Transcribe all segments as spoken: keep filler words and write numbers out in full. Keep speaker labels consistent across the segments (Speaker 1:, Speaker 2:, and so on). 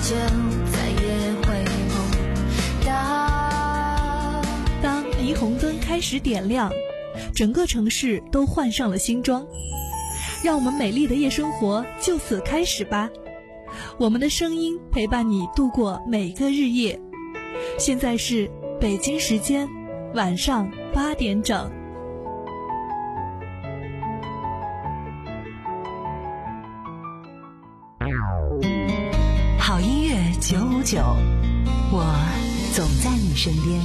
Speaker 1: 就再也回不到。
Speaker 2: 当霓虹灯开始点亮，整个城市都换上了新装，让我们美丽的夜生活就此开始吧。我们的声音陪伴你度过每个日夜。现在是北京时间晚上八点整。
Speaker 3: 好音乐九五九，我总在你身边。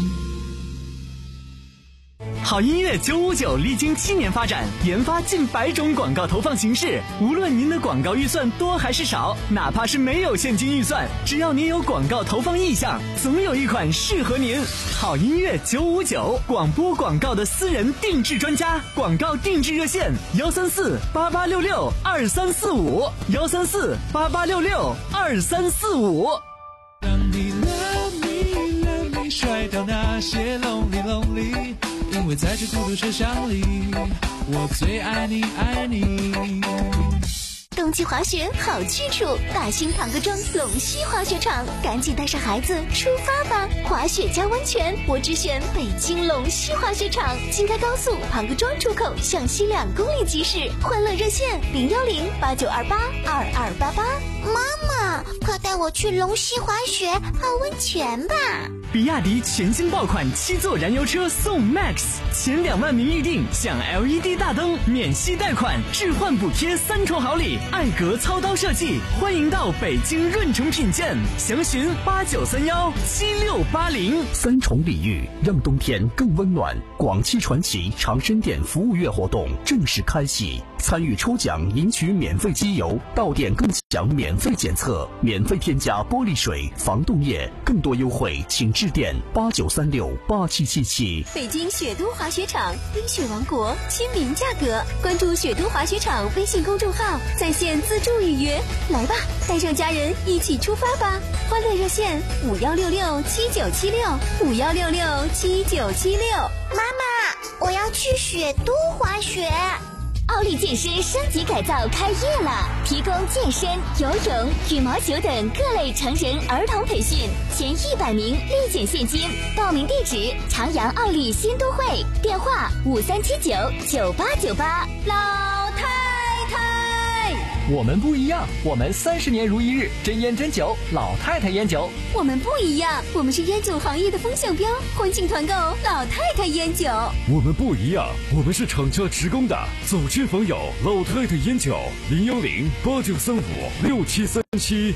Speaker 4: 好音乐九五九历经七年发展，研发近百种广告投放形式。无论您的广告预算多还是少，哪怕是没有现金预算，只要您有广告投放意向，总有一款适合您。好音乐九五九，广播广告的私人定制专家，广告定制热线：幺三四八八六六二三四五，幺三四八八六六二三四五。
Speaker 5: 当你 love me love me 甩掉那些 lonely lonely，因为在这孤独车厢里，我最爱你爱你。
Speaker 6: 冬季滑雪好去处，大兴庞各庄龙溪滑雪场，赶紧带上孩子出发吧！滑雪加温泉，我只选北京龙溪滑雪场。京开高速庞各庄出口向西两公里即驶，欢乐热线零幺零八九二八二二八八。
Speaker 7: 妈妈，快带我去龙溪滑雪泡温泉吧！
Speaker 4: 比亚迪全新爆款七座燃油车送 Max， 前两万名预定享 L E D 大灯，免息贷款，置换补贴三重好礼，艾格操刀设计，欢迎到北京润城品鉴，详询八九三幺七六八零。
Speaker 8: 三重礼遇，让冬天更温暖。广汽传祺长生店服务月活动正式开启，参与抽奖赢取免费机油，到店更享免费检测，免费添加玻璃水、防冻液，更多优惠请致电八九三六八七七七。
Speaker 6: 北京雪都滑雪场，冰雪王国，亲民价格。关注雪都滑雪场微信公众号，在线自助预约。来吧，带上家人一起出发吧！欢乐热线五幺六六七九七六五幺六六七九七六。
Speaker 7: 妈妈，我要去雪都滑雪。
Speaker 6: 奥利健身升级改造开业了，提供健身、游泳、羽毛球等各类成人儿童培训，前一百名立减现金。报名地址：长阳奥利新都会，电话五三七九九八九八。老太太，
Speaker 9: 我们不一样，我们三十年如一日，真烟真酒，老太太烟酒。
Speaker 6: 我们不一样，我们是烟酒行业的风向标，欢庆团购老太太烟酒。
Speaker 10: 我们不一样，我们是厂家职工的，走亲访友，老太太烟酒，零幺零八九三五六七三七。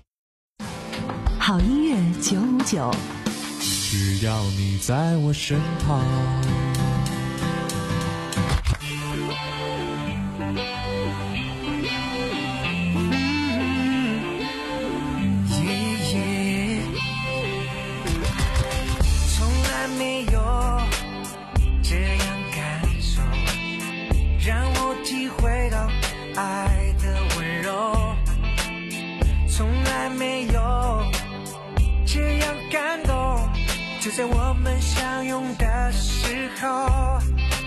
Speaker 3: 好音乐九五九，
Speaker 5: 只要你在我身旁。
Speaker 11: 爱的温柔，从来没有这样感动，就在我们相拥的时候，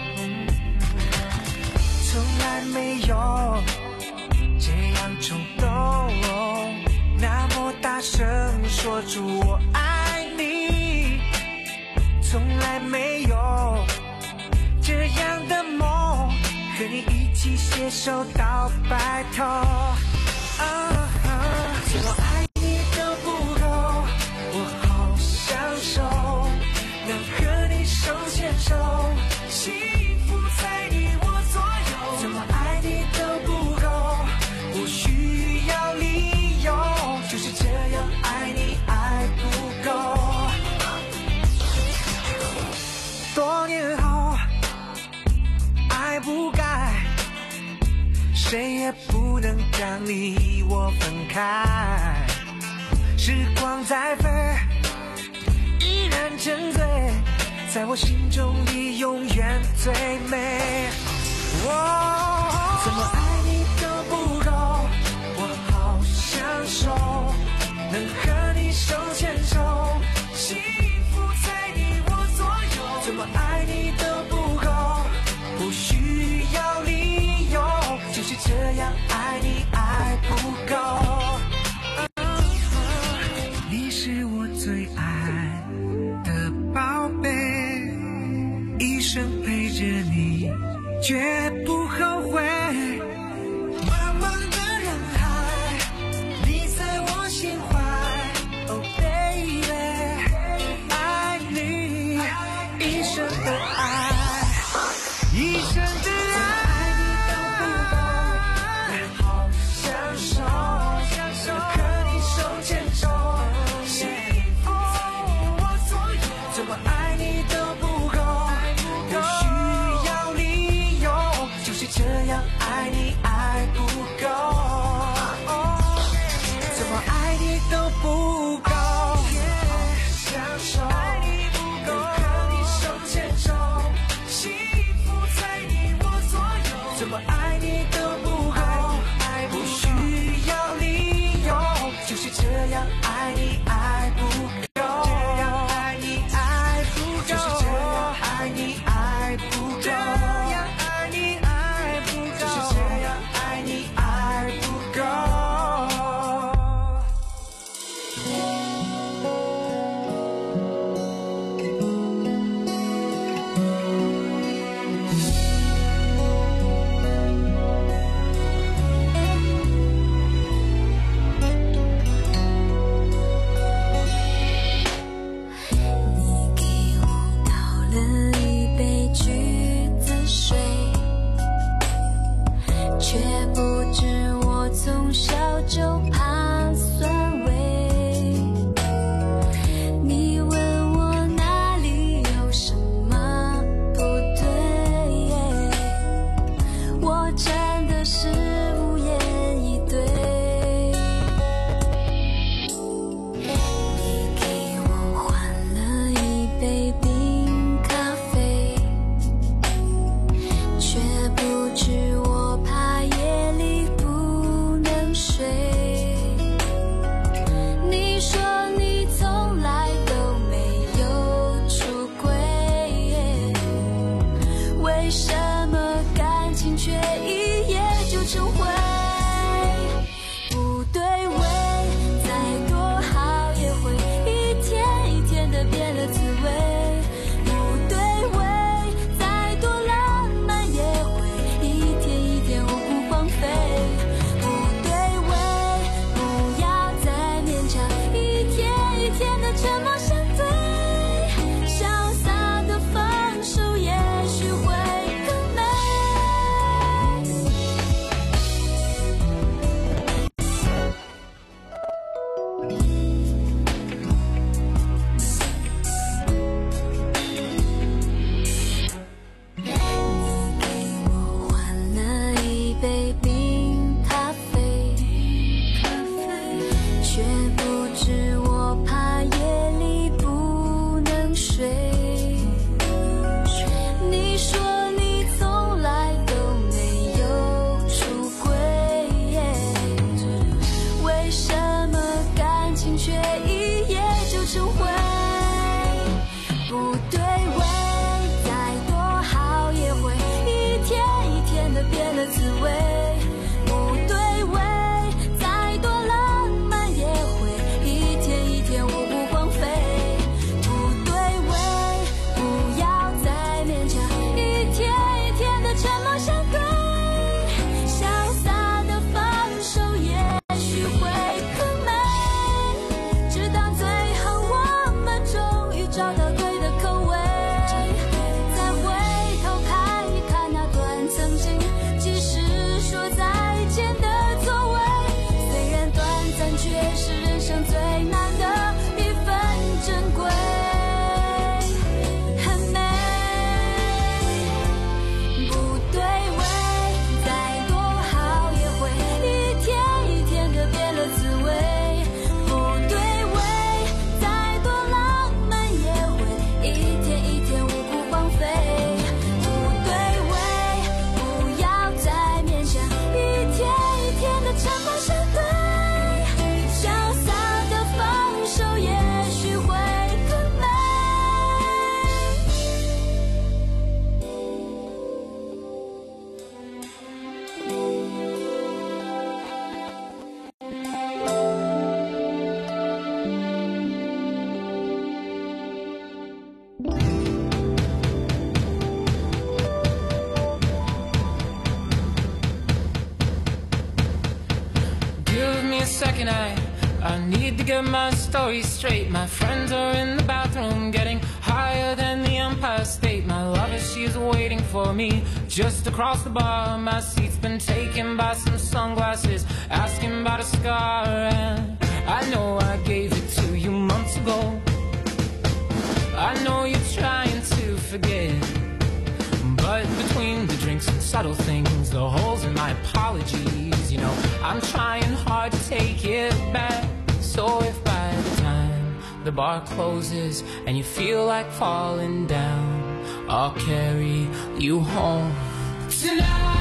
Speaker 11: 从来没有这样冲动，那么大声说出我爱你，从来没有这样的梦，和你一起携手到白头。啊啊、怎么爱你都不够，我好享受能和你手牵手，幸福在你我左右。怎么爱你都不够，不需要理由，就是这样爱你爱不够。多年后爱不该，谁也不能将你我分开。时光在飞，依然沉醉在我心中你永远最美。哦，怎么爱你都不够，我好享受能和你手牵手，幸福在你我左右。怎么爱你都不够，不需要理由，就是这样爱你爱不够。 最爱的宝贝，一生陪着你，绝不后悔。茫茫的人海，你在我心怀。Oh baby， 爱你，一生的爱，一生的爱。
Speaker 1: 沉默相对，潇洒的放
Speaker 12: Thursday night. I need to get my story straight. My friends are in the bathroom getting higher than the Empire State. My lover, she's waiting for me just across the bar. My seat's been taken by some sunglasses asking about a scar. And I know I gave it to you months ago. I know you're trying to forget, but between the drinks and subtle things, the holes in my apologies, you know, I'm trying hard to take it back. So if by the time the bar closes and you feel like falling down, I'll carry you home tonight.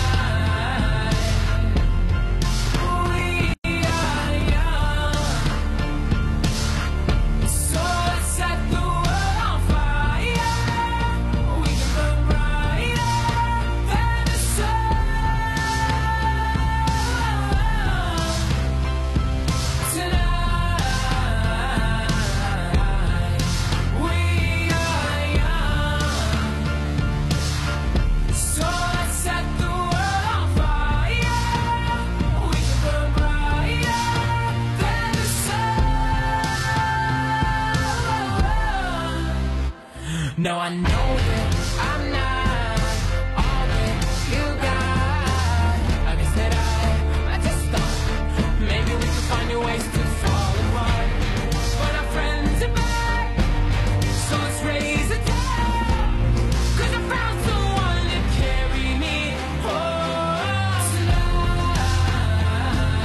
Speaker 12: Now I know that I'm not all that you got. I guess that I, I just thought maybe we could find new ways to fall apart. But our friends are back, so let's raise a toast. 'Cause I found someone to carry me home tonight.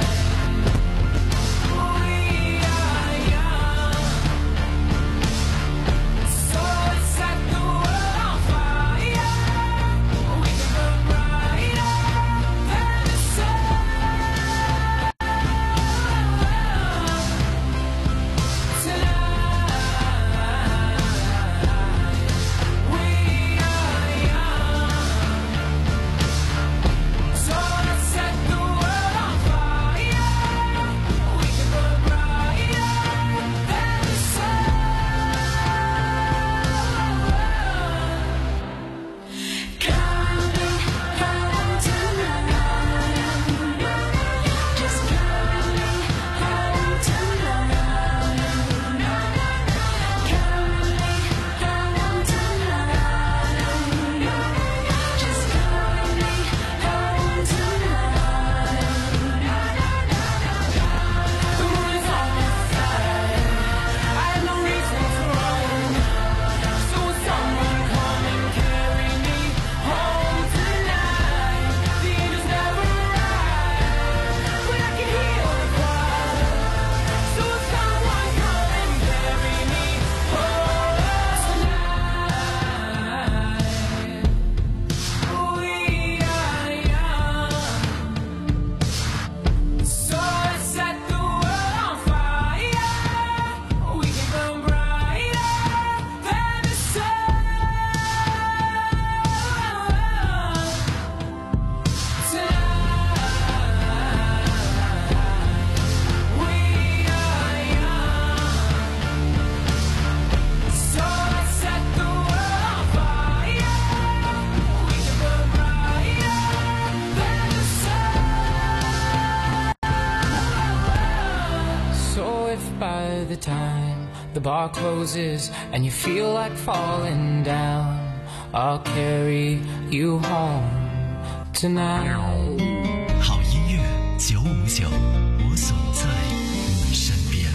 Speaker 12: We are young, so let's set the world on fire. We can burn brighter than the sun tonight. We are young, so let's set the world on fire. We can burn brighter than the sun. Come me home tonight. Just come me home tonight. Come me home tonight. Just come me home tonight. The moon is on my side. I have no reason to run. So will someone come and carry me home tonight? The angels never arrive, but I can hear the choir. So will someone come and carry me home tonight? We are young, so let's set the world on fire. We can burn brighter than the sun tonight. We are young, so let's set the world on fire. We can burn brighter than the sun. So if by the time the bar closes and you feel like falling down, I'll carry you home tonight.
Speaker 13: 好音乐九五九，我总在你身边。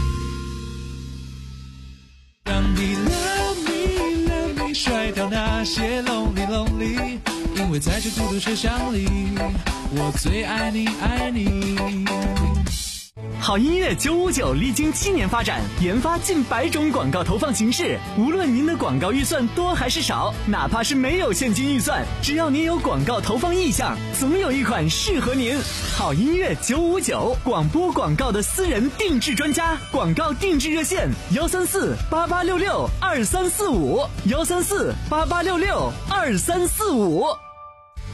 Speaker 5: 让你 love me love me 甩掉那些 lonely lonely， 因为在这孤独车厢里，我最爱你爱你。
Speaker 4: 好音乐九五九历经七年发展，研发近百种广告投放形式。无论您的广告预算多还是少，哪怕是没有现金预算，只要您有广告投放意向，总有一款适合您。好音乐九五九，广播广告的私人定制专家，广告定制热线：幺三四八八六六二三四五，幺三四八八六六二三四五。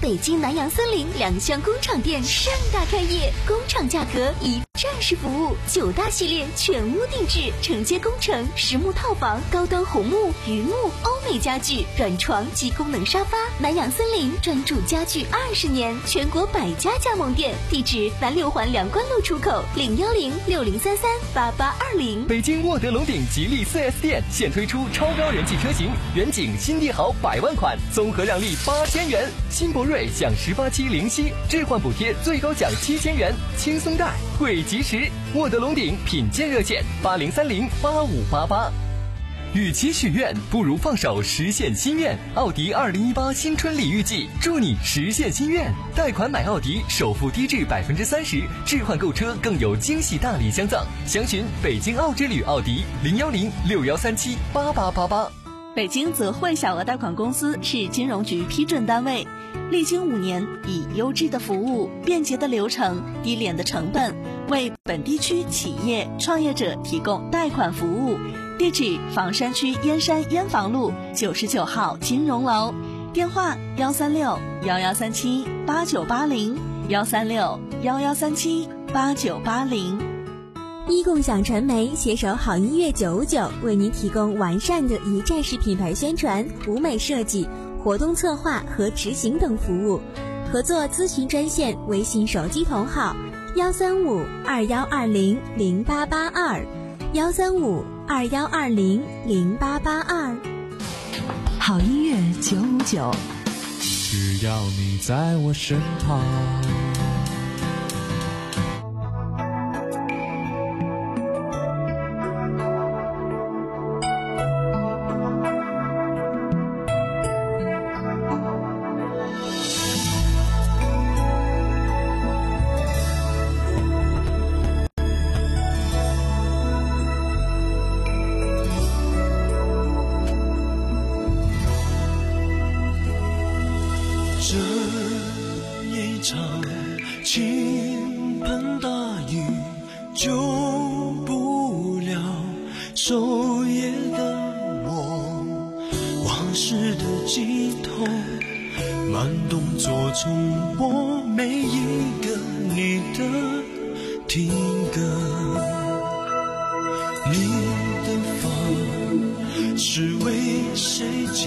Speaker 6: 北京南洋森林两厢工厂店盛大开业，工厂价格一站式服务，九大系列全屋定制，承接工程、实木套房、高端红木、榆木、欧美家具、软床及功能沙发。南洋森林专注家具二十年，全国百家加盟店，地址南六环梁关路出口，零幺零六零三三八八二零。
Speaker 9: 北京沃德龙鼎吉利 四 S 店现推出超标人气车型远景新帝豪百万款，综合让利八千元，新博瑞享十八期零息置换补贴，最高奖七千元，轻松贷惠及时。沃德龙鼎品鉴热线八零三零八五八八。与其许愿，不如放手实现心愿。奥迪二零一八新春礼遇季，祝你实现心愿。贷款买奥迪，首付低至百分之三十，置换购车更有惊喜大礼相赠。详询北京奥之旅奥迪零幺零六幺三七八八八八。
Speaker 2: 北京泽惠小额贷款公司是金融局批准单位，历经五年，以优质的服务、便捷的流程、低廉的成本，为本地区企业创业者提供贷款服务。地址：房山区燕山燕房路九十九号金融楼，电话：幺三六幺幺三七八九八零，幺三六幺幺三七八九八零。
Speaker 14: 一共享传媒携手好音乐九五九，为您提供完善的一站式品牌宣传、舞美设计、活动策划和执行等服务。合作咨询专线：微信手机同号幺三五二幺二零零八八二，幺三五二幺二零零八八二。
Speaker 3: 好音乐九五九，
Speaker 5: 只要你在我身旁。
Speaker 11: 这一场倾盆大雨救不了守夜的我，往事的尽头慢动作中播每一个你的听歌。你的发是为谁剪，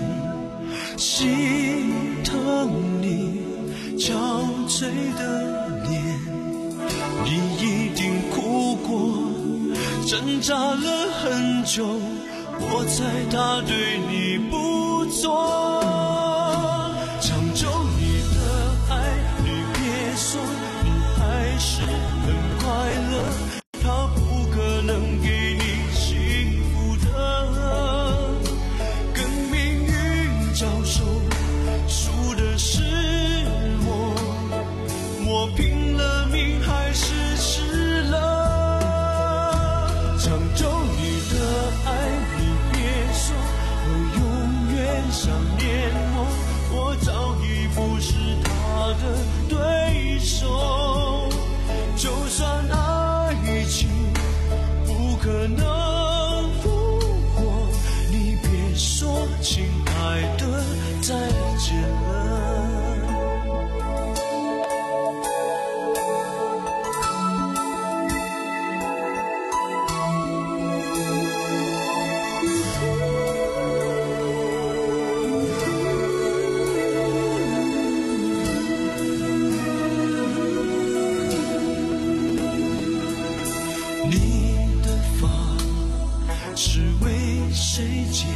Speaker 11: 心疼你憔悴的脸，你一定哭过，挣扎了很久，我猜他对你不错。抢走你的爱，你别说你还是很快乐，他不可能给你幸福的，跟命运交手，输的是我，我拼了命还是失了。抢走你的爱，你别说我永远想念我，我早已不是他的对手。就算爱情不可能复活，你别说亲爱的再见了。你的发是为谁剪，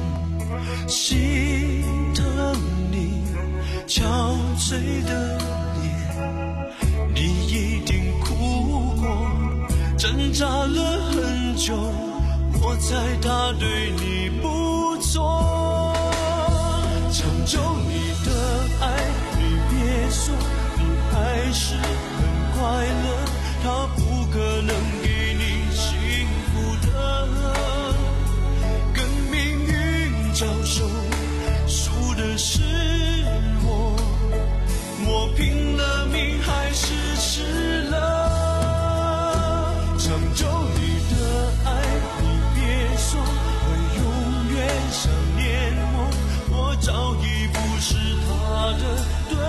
Speaker 11: 心疼你憔悴的脸，你一定哭过，挣扎了很久，我猜他对你不错。抢走你的爱，你别说你还是很快乐，他不可能给你幸福的，跟命运交手，输的是我，我拼了命还是失了。抢走你的爱，你别说我永远想念我，我早已不是他的对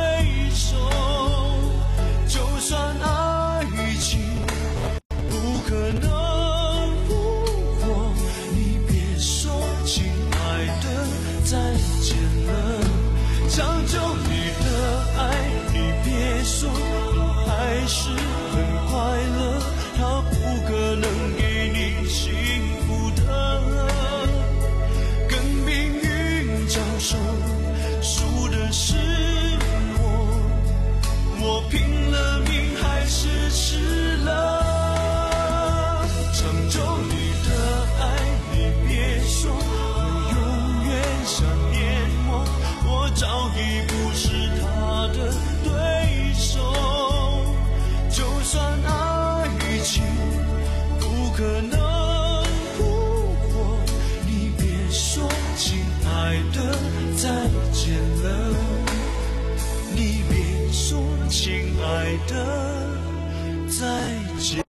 Speaker 5: 咒你的爱，你别说我永远想念我，我早已不是他的对手。就算爱情不可能复活，你别说亲爱的再见了，你别说亲爱的再见了。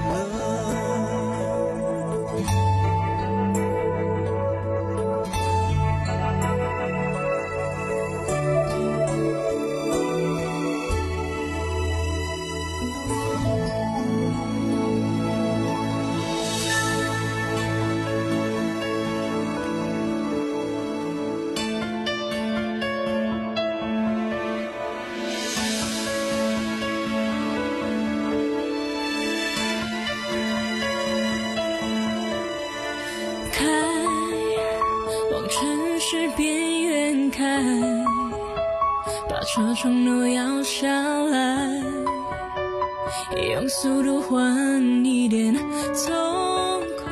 Speaker 15: 城市边缘开，把车窗都摇下来，用速度换一点痛快。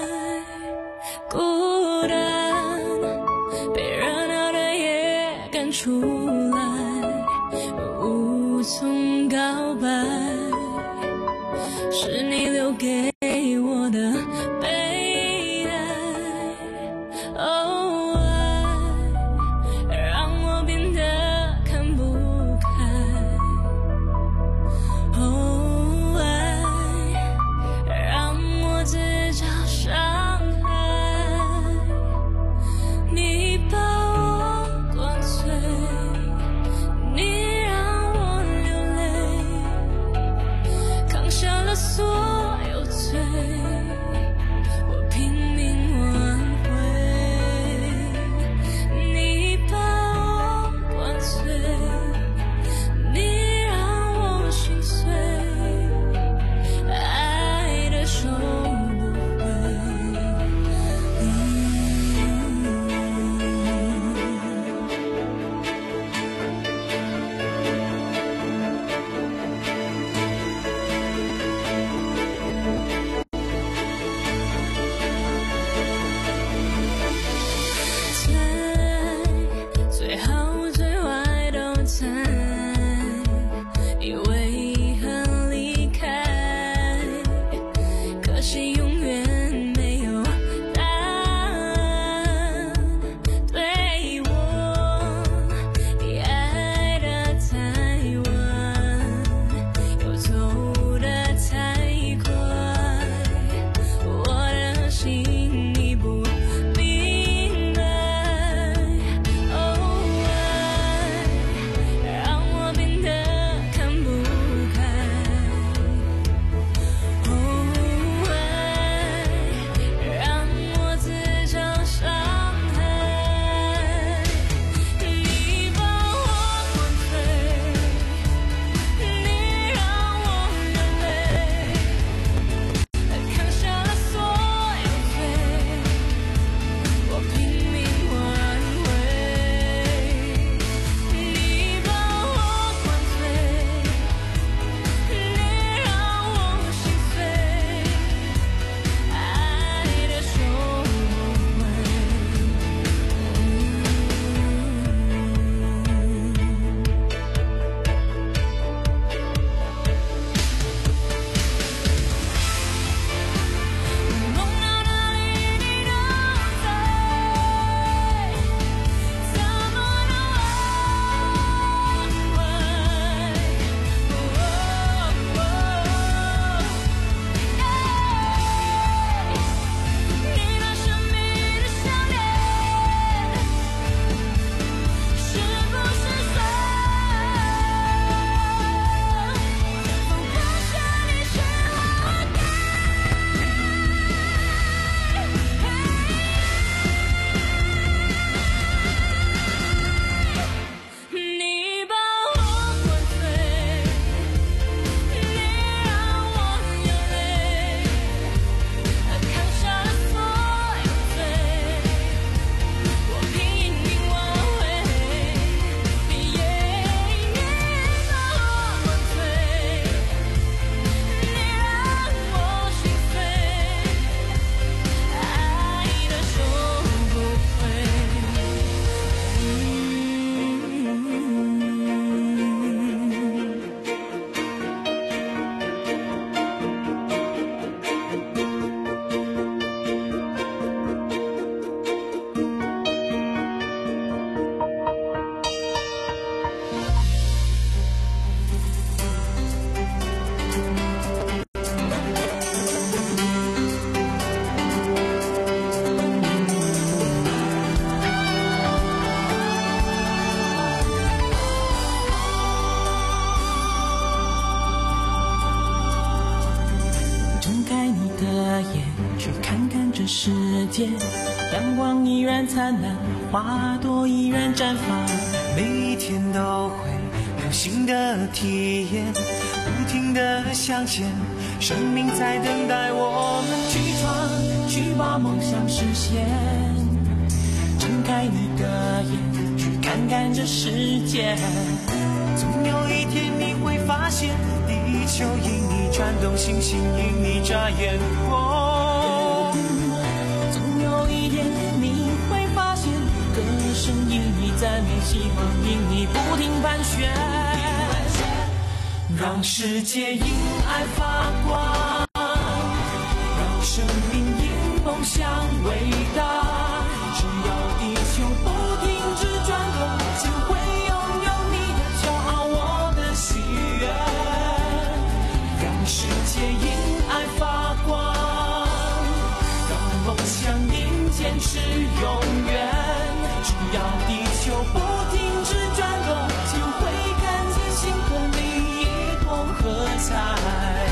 Speaker 15: 孤单被热闹的夜赶出来，无从告白，是你留给我的悲哀。哦，爱让我变得看不开。哦，爱让我自找伤害。你把我灌醉，你让我流泪，扛下了所有罪。
Speaker 11: 眼，去看看这世界。阳光依然灿烂，花朵依然绽放，每一天都会有新的体验，不停地向前，生命在等待我们去闯，去把梦想实现。睁开你的眼，去看看这世界，总有一天你会发现，地球因你转动，星星因你眨眼。哦，总有一天你会发现，歌声因你赞美，希望因你不停盘旋，让世界因爱发光，让生命因梦想伟大。只要地球不停止转动，就会拥有你的骄傲，我的喜悦。让世界因爱发光，让梦想因坚持永远。只要地球不停止转动，就会看见星河里一同喝彩。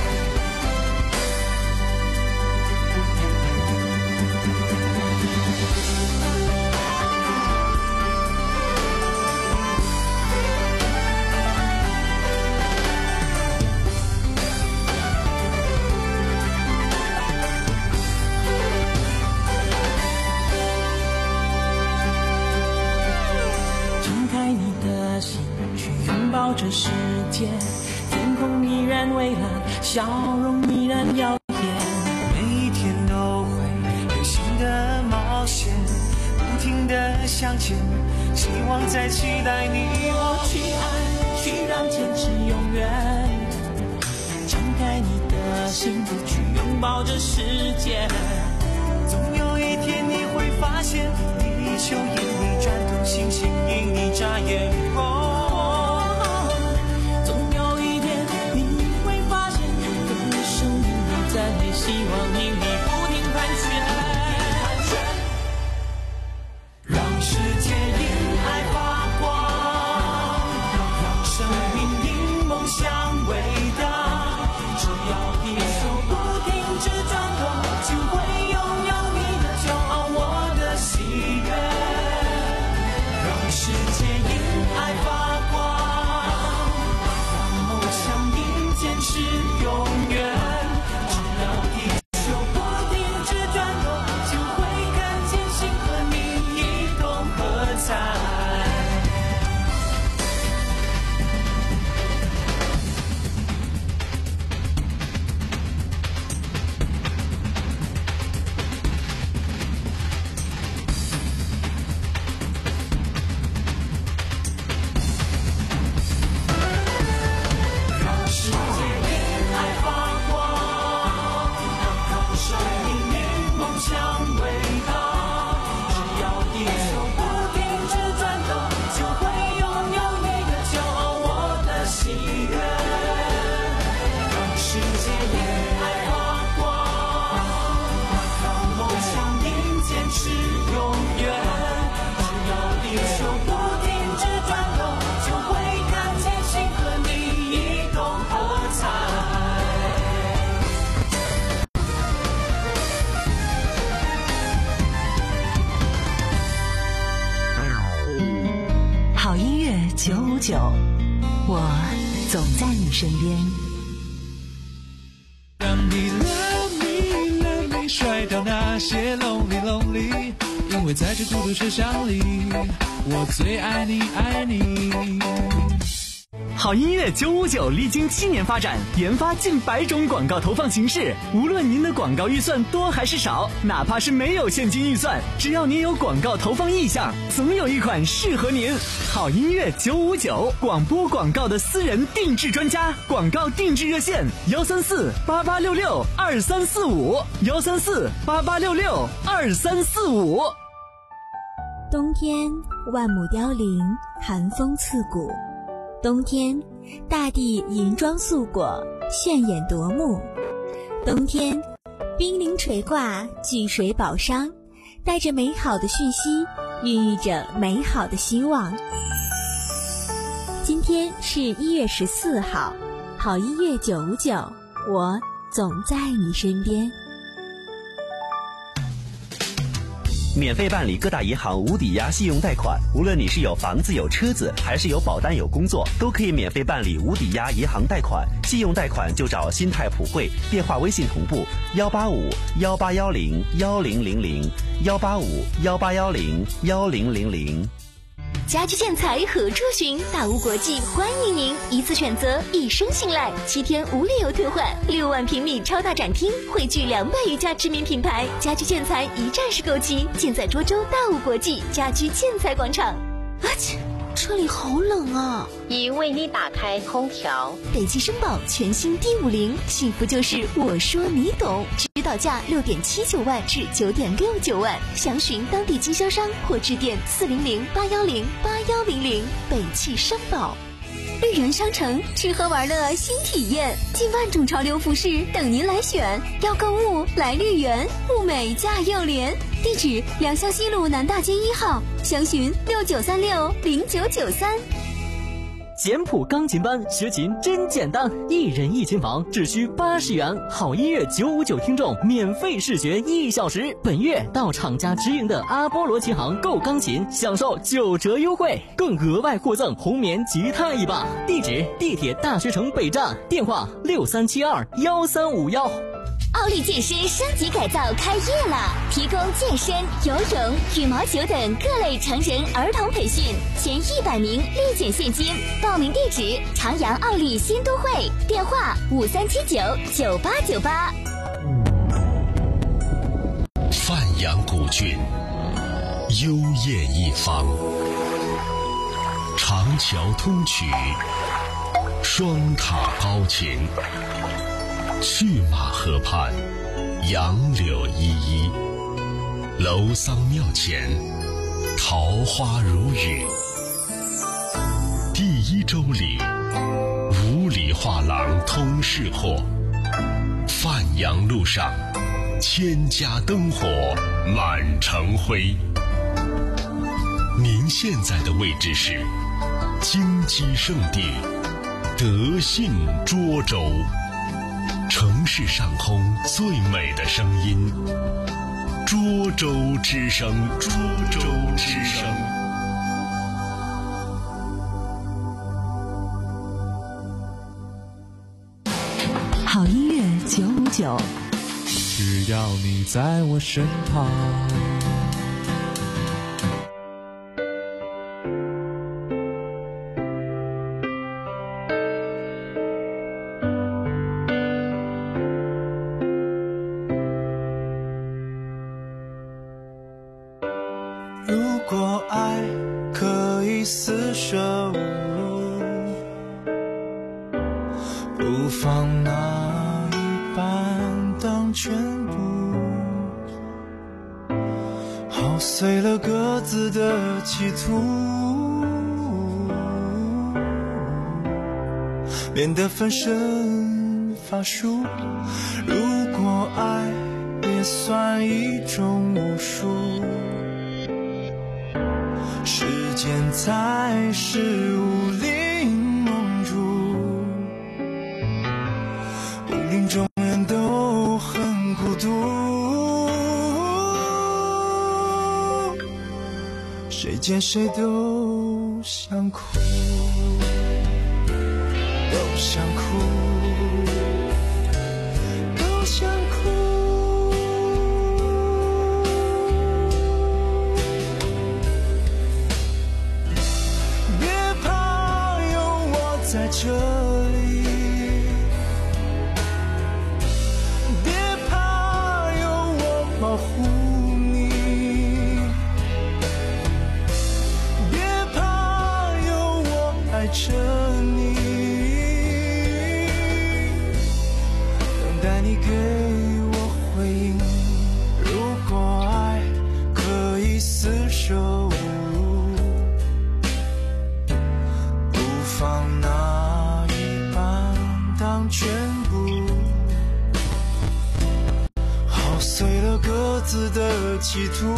Speaker 11: 抱着世界，天空依然蔚蓝，笑容依然耀眼。每一天都会有新的冒险，不停地向前，希望在期待你。我去爱，去让坚持永远。敞开你的心，去拥抱这世界。总有一天你会发现，地球因你转动，星星因你眨眼。哦，希望因你不停盘旋，让世界因爱发光，让生命因梦想伟大。只要地球不停止转动，就会拥有你的骄傲，我的喜悦。让世界因爱发光，让梦想因坚持永远。
Speaker 3: 九五九，我总在你身边。
Speaker 5: 让你 love me love me 甩掉那些 lonely lonely， 因为在这孤独车厢里，我最爱你爱你。
Speaker 4: 好音乐九五九历经七年发展，研发近百种广告投放形式。无论您的广告预算多还是少，哪怕是没有现金预算，只要您有广告投放意向，总有一款适合您。好音乐九五九，广播广告的私人定制专家，广告定制热线：幺三四八八六六二三四五，幺三四八八六六二三四五。
Speaker 14: 冬天，万木凋零，寒风刺骨。冬天，大地银装素裹，炫眼夺目。冬天，冰凌垂挂，聚水宝商，带着美好的讯息，孕育着美好的希望。今天是一月十四号，好音乐九五九，我总在你身边。
Speaker 16: 免费办理各大银行无抵押信用贷款。无论你是有房子有车子，还是有保单有工作，都可以免费办理无抵押银行贷款。信用贷款就找新泰普惠，电话微信同步幺八五幺八幺零幺零零零幺八五幺八幺零幺零零零。
Speaker 6: 家居建材何处寻？大屋国际欢迎您，一次选择，一生信赖，七天无理由退换，六万平米超大展厅，汇聚两百余家知名品牌，家居建材一站式购齐，尽在涿州大屋国际家居建材广场。
Speaker 7: 啊切，这里好冷啊！
Speaker 17: 已为你打开空调。
Speaker 6: 北汽绅宝全新 D 五零，幸福就是我说你懂，指导价六点七九万至九点六九万，详询当地经销商或致电四零零八幺零八幺零零。北汽绅宝。绿园商城吃喝玩乐新体验，近万种潮流服饰等您来选。要购物来绿园，物美价又廉。地址：良乡西路南大街一号，详询六九三六零九九三。
Speaker 4: 简谱钢琴班学琴真简单，一人一琴房只需八十元，好音乐九五九听众免费试学一小时。本月到厂家直营的阿波罗琴行购钢琴，享受九折优惠，更额外获赠红棉吉他一把。地址：地铁大学城北站，电话六三七二幺三五幺。
Speaker 6: 奥利健身升级改造开业了，提供健身、游泳、羽毛球等各类成人儿童培训，前一百名立减现金。报名地址：长阳奥利新都会，电话五三七九九八九八。
Speaker 13: 范阳古郡，幽艳一方，长桥通衢，双塔高擎。去马河畔，杨柳依依，楼桑庙前，桃花如雨。第一周里，五里画廊通市货，范阳路上，千家灯火满城辉。您现在的位置是京畿圣地德信涿州。城市上空最美的声音，涿州之声，涿州之声。
Speaker 3: 好音乐九五九，
Speaker 5: 只要你在我身旁。
Speaker 11: 不放哪一半当全部，耗碎了各自的企图，变得分身乏术。如果爱也算一种巫术，时间才是武林盟主，武林中人都很孤独，谁见谁都想哭，都想哭，都想哭。别怕，有我在这里，别怕，有我保护你，别怕，有我爱着你，等待你给我回应。如果爱可以厮守，不放哪一半当全部，耗碎了各自的企图，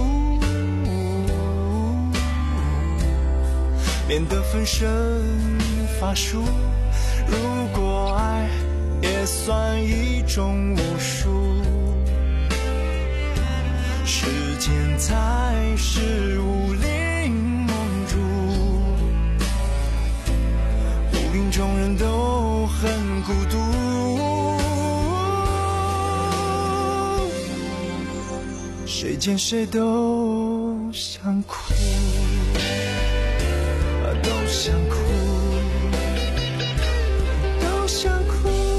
Speaker 11: 变得分身乏术。如果爱也算一种巫术，时间
Speaker 5: 才是武林盟主，武林中人都很孤独，谁见谁都想哭，都想哭，都想哭。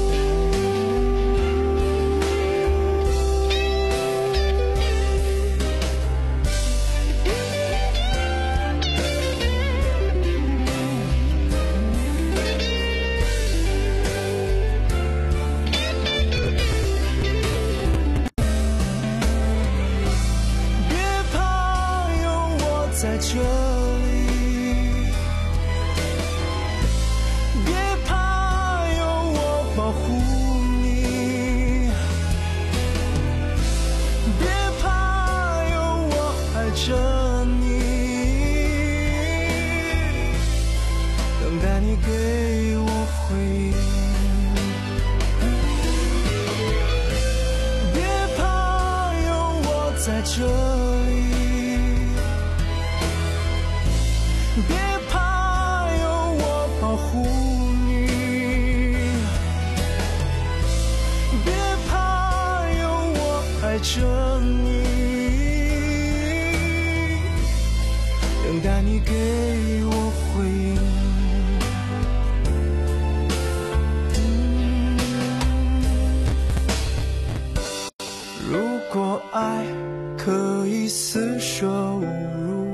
Speaker 5: 在这里，别怕，有我保护你，别怕，有我爱着你，等待你给我回应。别怕，有我在这里，别怕，有我保护你，别怕，有我爱着你，等待你给我回应。嗯，如果爱可以厮守无辱，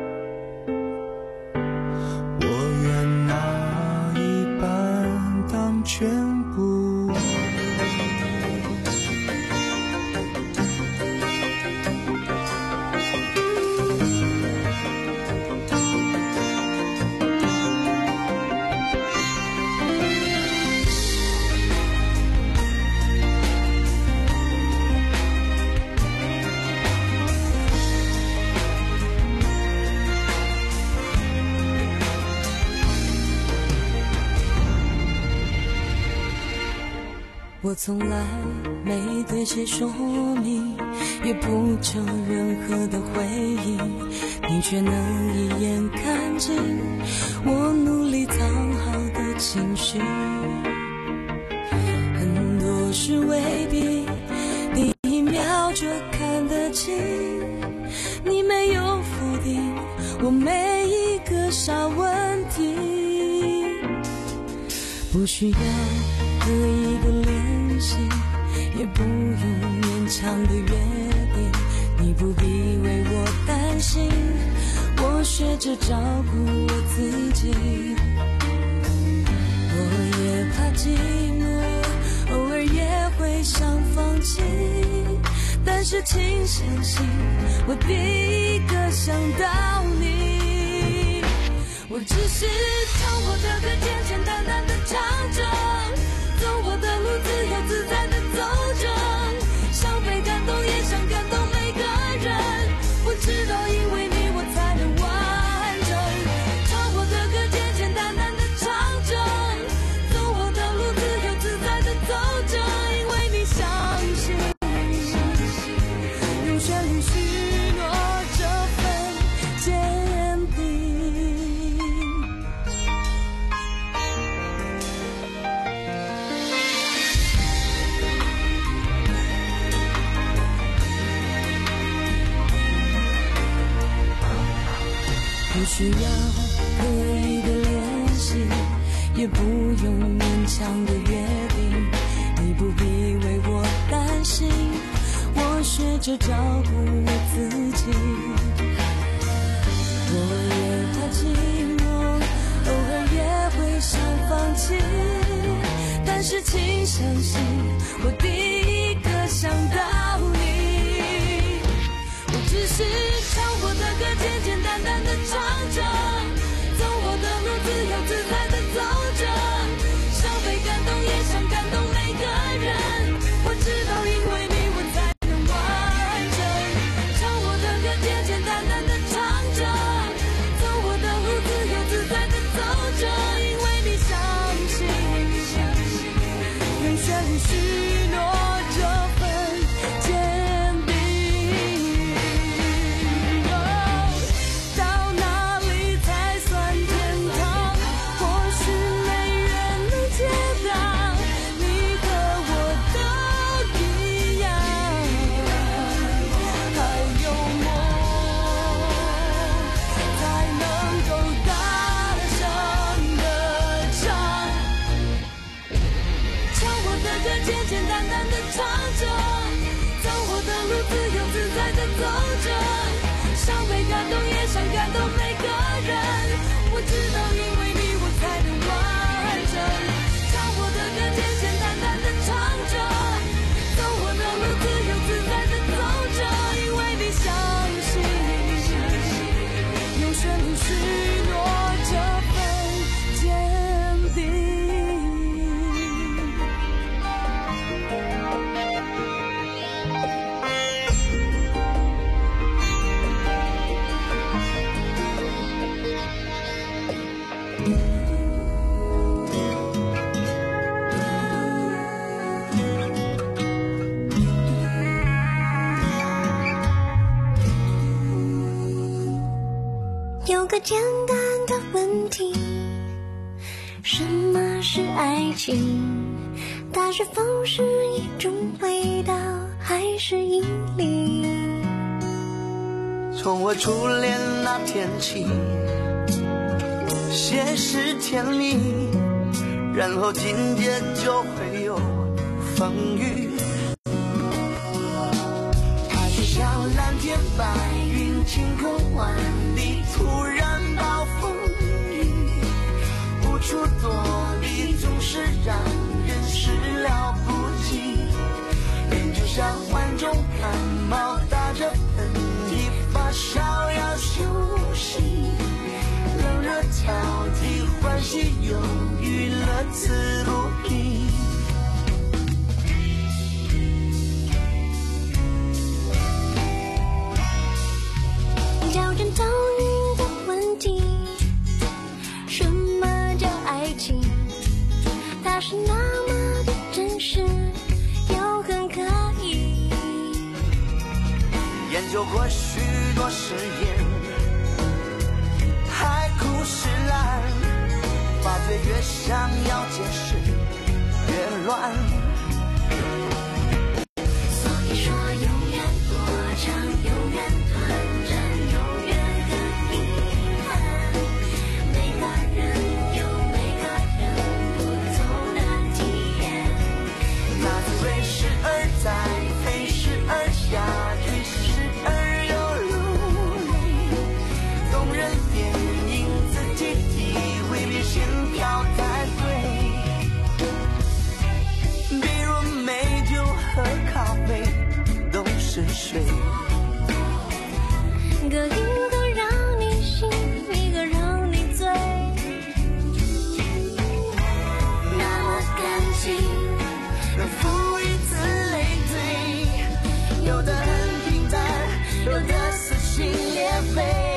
Speaker 5: 全部。
Speaker 15: 我从来没对谁说明，也不求任何的回应，你却能一眼看尽我努力藏好的情绪。很多事未必你一秒就看得清，你没有否定我每一个小问题，不需要刻意的联系，也不用勉强的约定，你不必为我担心，我学着照顾我自己。我也怕寂寞，偶尔也会想放弃，但是请相信，我第一个想到你。我只是唱我的歌，简简单单的唱着，走我的路，自由自在的走着，想被感动也想感动每个人，我知道因为你我才能完整。唱我的歌，简简单单的唱着，走我的路，自由自在的走着，因为你相信，用旋律许诺这份坚定。不需要刻意的联系，也不用勉强的约定，你不必为我担心，我学着照顾我自己。我也怕寂寞，偶尔也会想放弃，但是请相信，我第一个想到你。我只是唱我的歌，简简单单的唱着，走我的路，自由自在的走着，想被感动也想感动每个人，我知道因为你我才能完整。唱我的歌，简简单单的唱着，走我的路，自由自在的走着，因为你相信，用旋律许诺这份走着，想被感动也想感动每个人。我知道因为你我才能完整，唱我的歌简简单单的唱着，走我的路自由自在的走着，因为你相信用旋律许诺这份坚定。
Speaker 7: 有个简单的问题，什么是爱情？它是否是一种味道，还是引力？
Speaker 11: 从我初恋那天起，先是甜蜜，然后紧接就会有风雨。它就像蓝天白云，晴空万里，突然暴风雨，无处躲避，总是让人始料不及。人就像患重感冒，打着喷嚏，发烧要休息，冷热交替，欢喜忧郁，乐此不疲。
Speaker 7: 挑战透明的问题，什么叫爱情？它是那么的真实，又很可疑。
Speaker 11: 研究过许多实验，海枯石烂，发觉越想要解释越乱。
Speaker 7: 所以说永远多长，永远短暂，永远很遗憾。每个人有每个人不同的体验，
Speaker 11: 那滋味时而在，飞时而下，去时而又流泪。动人电影自己体会，比心跳太贵。比如美酒和咖啡都是水，
Speaker 7: 各一个让你醒，一个让你醉。那么感情能赋予此类推，有的很平淡，有的撕心裂肺。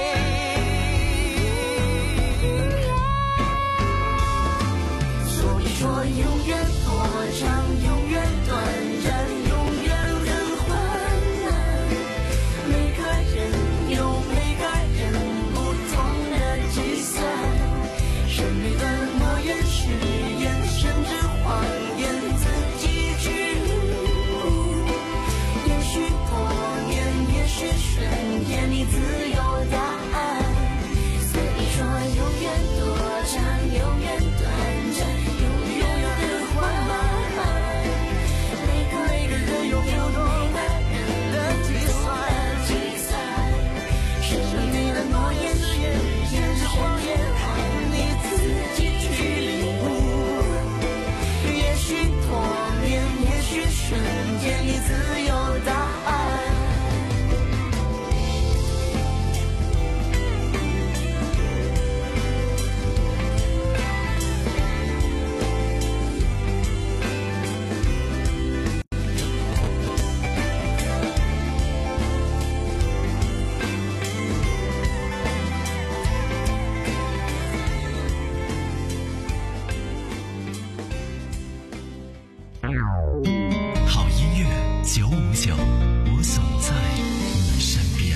Speaker 7: 所以说永远多长，永远短暂，永远很患难。每个人有每个人不同的计算，神秘的诺言、誓言，甚至谎言，自己去领悟。也许多年，也许瞬间，你自有答案。所以说永远多长，永远短暂，永远很缓慢。每个每个人有不同的计算，是你的诺言、誓言，是谎言，你自己去领悟。也许多年，也许瞬间，你自有答案。
Speaker 13: 好音乐九五九，我总在你身边。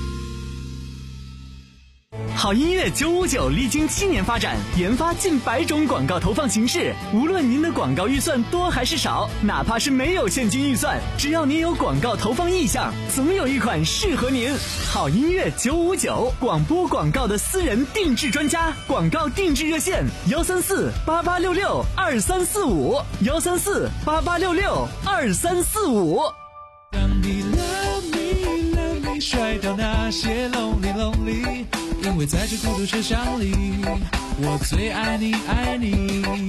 Speaker 4: 好音乐九五九历经七年发展，研发近百种广告投放形式。无论您的广告预算多还是少，哪怕是没有现金预算，只要您有广告投放意向，总有一款适合您。好音乐九五九，广播广告的私人定制专家，广告定制热线：幺三四八八六六二三四五，幺三四八八六六二三四五。
Speaker 5: 当你 love me love me 掉那些 lonely lonely， 因为在这孤独车厢里，我最爱你爱你。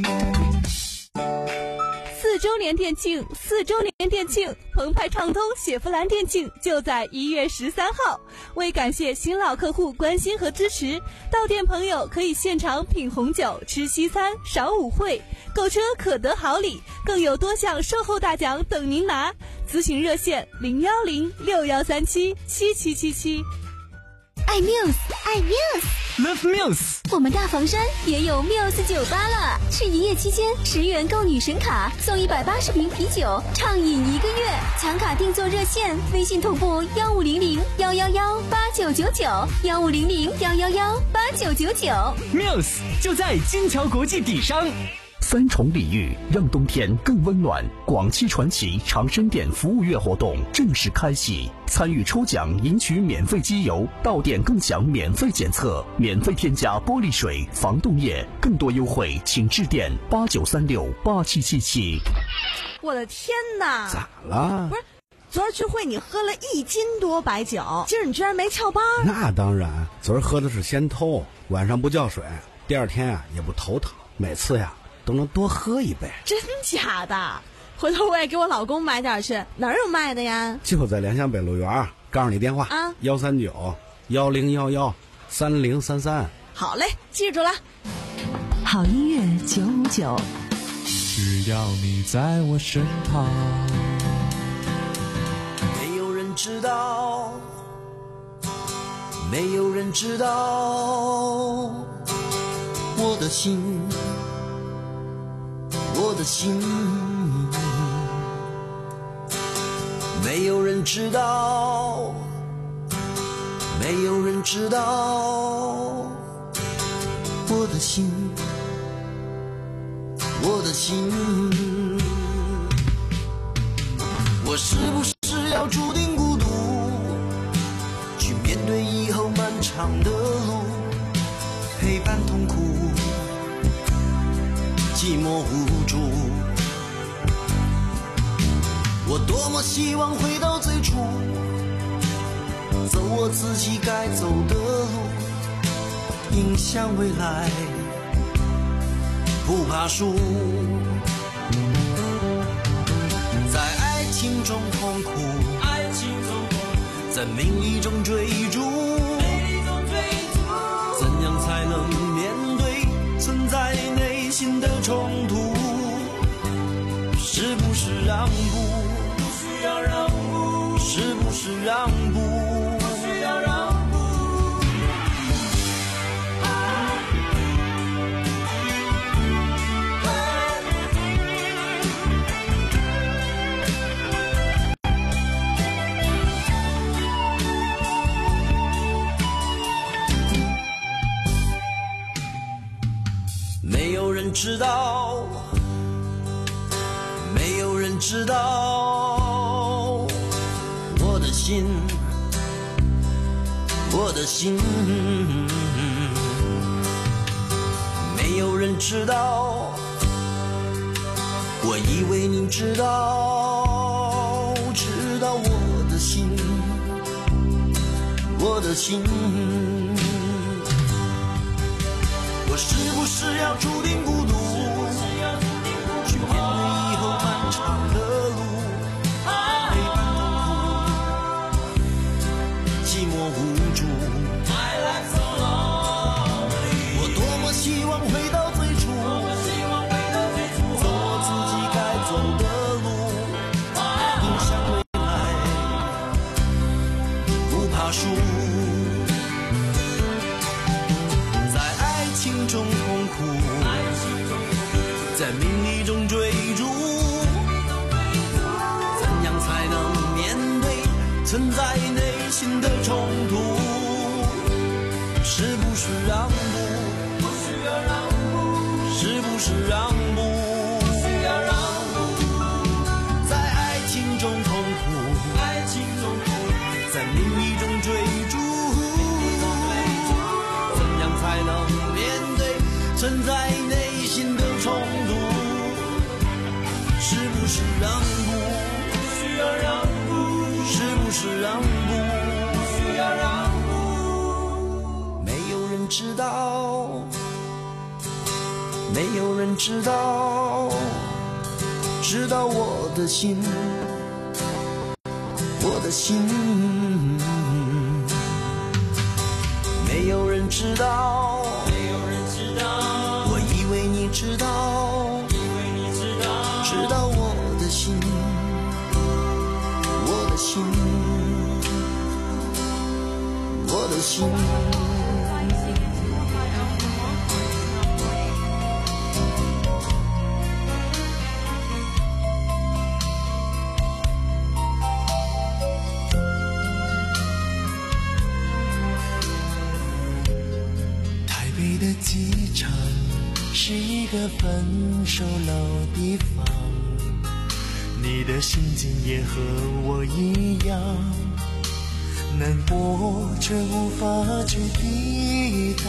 Speaker 2: 四周年店庆，四周年店庆，澎湃畅通雪佛兰店庆就在一月十三号。为感谢新老客户关心和支持，到店朋友可以现场品红酒、吃西餐、赏舞会，购车可得好礼，更有多项售后大奖等您拿。咨询热线零幺零六幺三七七七七七。
Speaker 6: 爱 Muse， 爱 Muse。Love
Speaker 4: Muse，
Speaker 6: 我们大房山也有 Muse 酒吧了。是营业期间，十元购女神卡，送一百八十瓶啤酒，畅饮一个月。抢卡订座热线：微信同步幺五零零幺幺幺八九九九，幺五零零幺幺幺八九九九。
Speaker 4: Muse 就在金桥国际底商。
Speaker 8: 三重礼遇，让冬天更温暖。广汽传祺长生店服务月活动正式开启，参与抽奖赢取免费机油，到店更享免费检测，免费添加玻璃水、防冻液，更多优惠请致电八九三六八七七七。
Speaker 18: 我的天哪！
Speaker 19: 咋了？
Speaker 18: 不是，昨儿聚会你喝了一斤多白酒，今儿你居然没翘班？
Speaker 19: 那当然，昨儿喝的是先偷，晚上不叫水，第二天啊也不头疼，每次呀都能多喝一杯。
Speaker 18: 真假的？回头我也给我老公买点去。哪儿有卖的呀？
Speaker 19: 就在联想北路园，告诉你电话
Speaker 18: 啊，
Speaker 19: 幺三九幺零幺幺三零三三。
Speaker 18: 好嘞，记住了。
Speaker 3: 好音乐九五九，
Speaker 5: 只要你在我身旁。
Speaker 11: 没有人知道，没有人知道我的心。我的心，没有人知道，没有人知道我的心，我的心。我是不是要注定孤独，去面对以后漫长的路，陪伴痛苦，寂寞无助。我多么希望回到最初，走我自己该走的路，迎向未来，不怕输。在爱情中痛苦，爱情中痛苦，在名利中追逐，怎样才能面对存在内心的冲突？是不是让步？不需要让步。是不是让步？不需要让步。没有人知道，没有人知道我的心，我的心。没有人知道，我以为你知道，知道我的心，我的心。我是不是要注定孤独，去面对以后漫长的路，陪伴痛苦，寂寞无助。我多么希望回到最初，走我自己该走的路，迎向未来，不怕输。中痛苦，在名利中追逐，怎样才能面对存在内心的冲突？是不是让步？不需要让步。是不是让步？不需要让步。在爱情中痛苦，爱情中痛苦，在名利中追逐，怎样才能存在内心的冲突？是不是让步？不需要让步。是不是让步？不需要让
Speaker 5: 人知道，没有人知道，知道我的心，我的心。没有人知道，没有人知道，我以为你知道，以为你知道，知道我的心，我的心，我的心。机场是一个分手老地方，你的心情也和我一样，难过却无法去抵挡。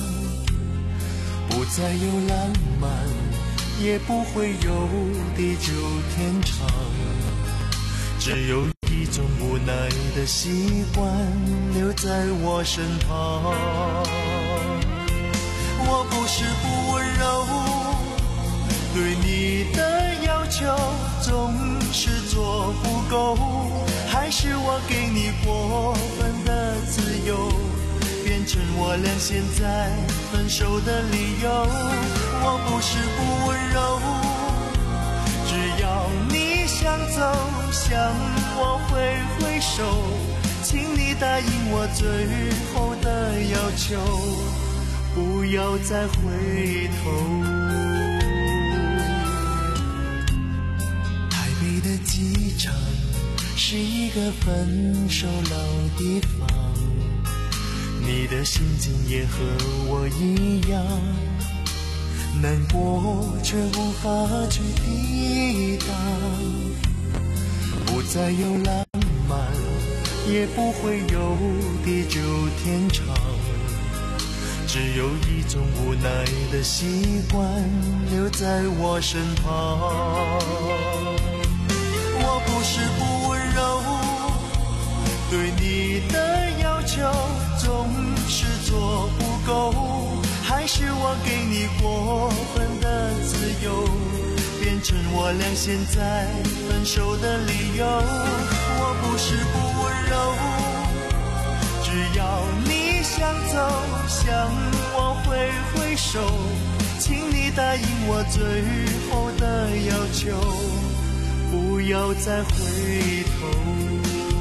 Speaker 5: 不再有浪漫，也不会有地久天长，只有一种无奈的习惯留在我身旁。我不是不温柔，对你的要求总是做不够，还是我给你过分的自由，变成我俩现在分手的理由。我不是不温柔，只要你想走向我挥挥手，请你答应我最后的要求，不要再回头。台北的机场是一个分手老地方，你的心情也和我一样，难过却无法去抵挡。不再有浪漫，也不会有地久天长，只有一种无奈的习惯留在我身旁。我不是不温柔，对你的要求总是做不够，还是我给你过分的自由，变成我俩现在分手的理由。我不是不温柔，只要你想走向我挥挥手，请你答应我最后的要求，不要再回头。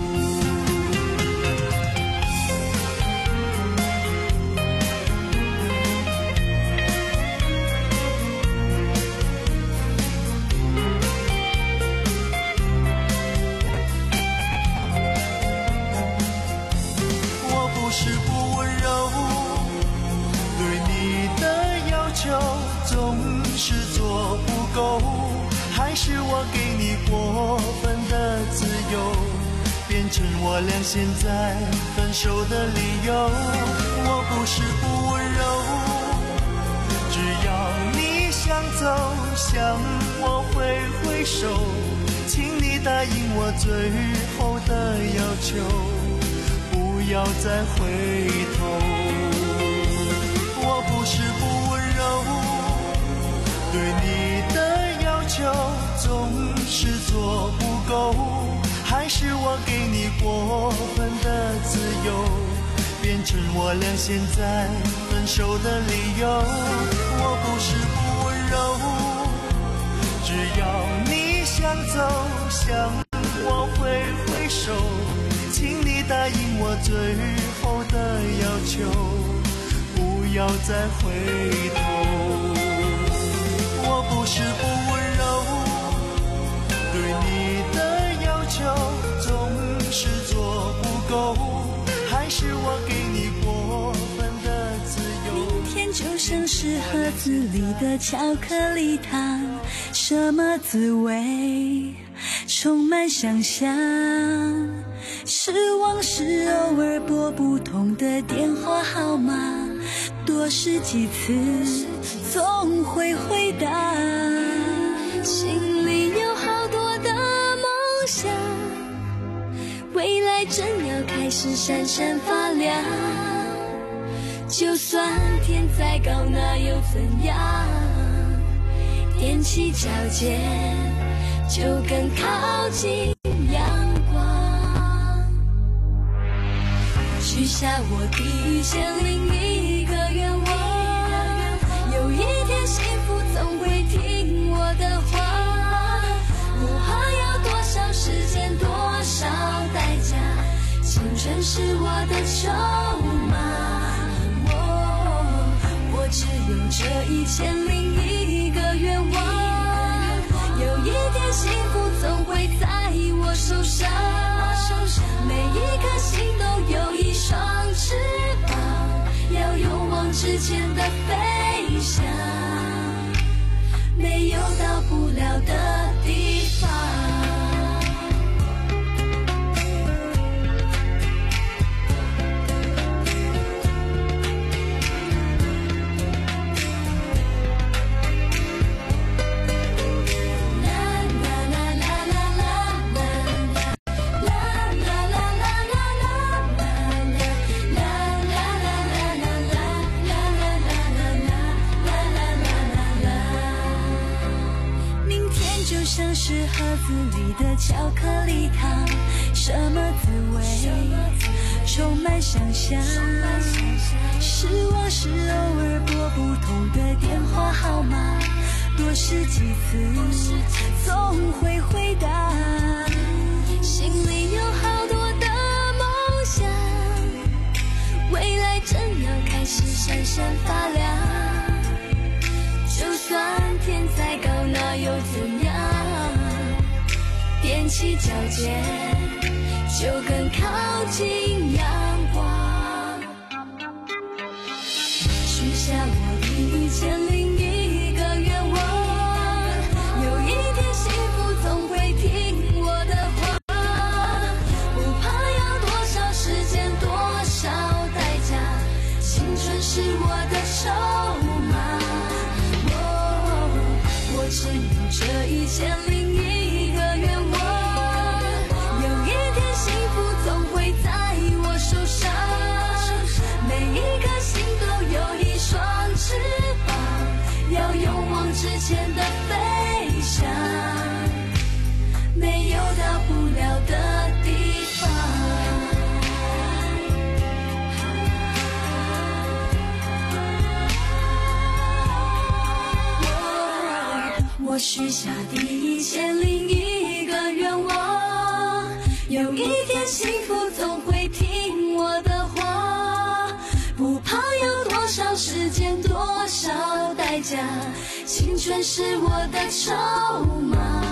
Speaker 5: 还是我给你过分的自由，变成我俩现在分手的理由。我不是不温柔，只要你想走向我挥挥手，请你答应我最后的要求，不要再回头。我不是不温柔，对你的要求总是做不够，还是我给你过分的自由，变成我俩现在分手的理由。我不是不温柔，只要你想走向我挥挥手，请你答应我最后的要求，不要再回头。我不是不温柔，对你的要求总是做不够，还是我给你过分的自由。
Speaker 15: 明天就像是盒子里的巧克力糖，什么滋味充满想象，失望是偶尔拨不通的电话号码，多试几次总会回答。心里有好多的梦想，未来正要开始闪闪发亮，
Speaker 1: 就算天再高，那又怎样？踮起脚尖，就更靠近阳光。许下我第一千零一个愿望，有一天幸福总会听我的话。不怕要多少时间，多少代价，青春是我的筹码。我只有这一千零一个愿望，有一天幸福总会在我手上。每一颗心都有一双翅膀，要勇往直前的飞翔，没有到不了的地方。像是盒子里的巧克力糖，什么滋味充满想象。失望是偶尔拨不通的电话号码，多试几次总会回答。心里有好多的梦想，未来正要开始闪闪发亮。就算天再高，那又怎样？踮起脚尖，就更靠近阳光。许下我第一千零一个愿望，有一天幸福总会听我的话。不怕要多少时间，多少代价，青春是我的筹码。哦，我只有这一千零一个愿望。要勇往直前的飞翔，没有到不了的地方。我我许下第一千零一个愿望，有一天幸福总会听我的话。不怕要多少时间，多少代价，青春是我的筹码。